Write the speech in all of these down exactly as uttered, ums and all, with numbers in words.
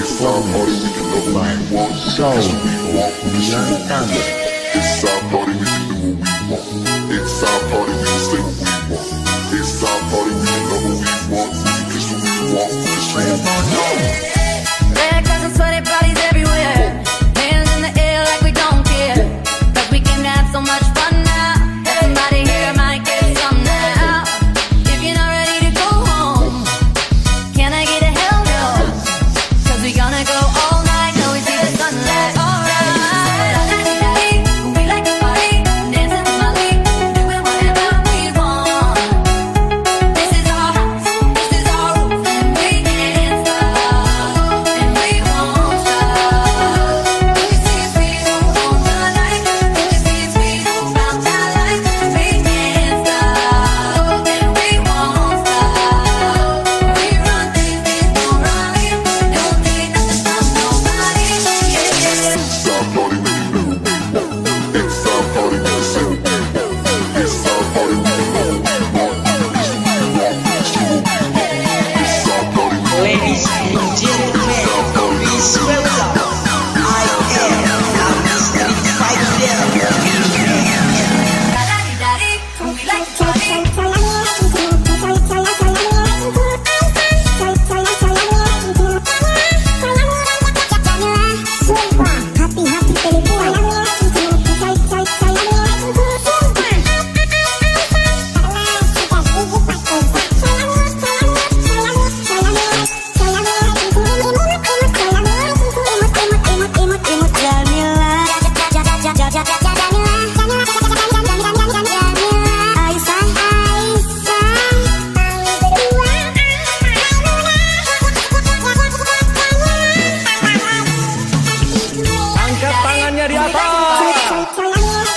performance by Soul Bian Thunder. It's our party, we can do what we want. It's our party, we can say what we want. It's our party, we can love what we want. We can kiss what we want. We can swing what we want. Red girls and sweaty bodies everywhere. Hands in the air like we don't care. Cause we can have so much fun now. Everybody here might get some now. If you're not ready to go home, can I get a hell no? Cause we gonna go all night till we see the sunlight. Alright. We like to party, dancing to Molly, doing whatever we want. This is our house, this is our roof, and we can't stop, and we won't stop. We see it's we who own the night. We see it's we who found that light. We can't stop, and we won't stop. We run things, things don't run it. Don't need nothing from nobody. Yeah, yeah. It's our party, we can do what we want. It's our party, we can say what we want. It's our party, we can love what we want. We can kiss what we want. We can swing what we want. It's our party, we can Ladies and gentlemen, please welcome. I am the street fighter. Daddy, we like to party. Angkat tangannya di atas.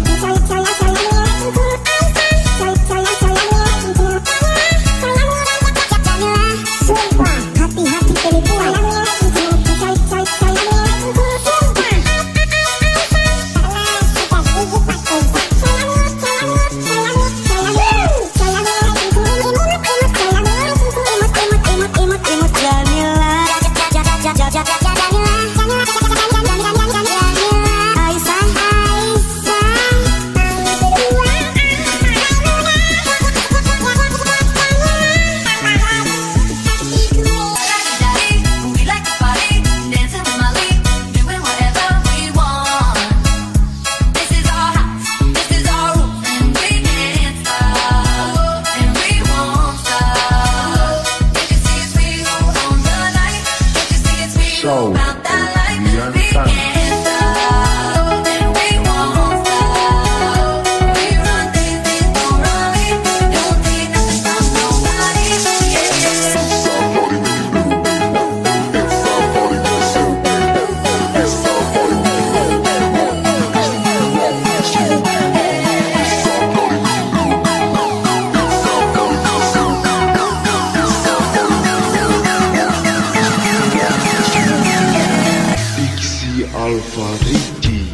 We like to party, dancing to Molly, doing whatever we want. This is our house, this is our roof, and we can't stop, and we won't stop. Can't you see it's we who own the night? Can't you see it's we who Soul found that light? Bian We Thunder. can't stop, and we won't stop. We run things, things don't run it. Don't need nothing from nobody. Yeah, yeah. It's our party, we can do what we want. It's our party, we can say what we want. It's our party, we can love what we want. We can kiss what we want. We can swing what we want. It's our party, we can do what we want. It's our party, we can say what we want. It's our party, we can love what we want. We can kiss what we want. Dixie Alpha Ricky.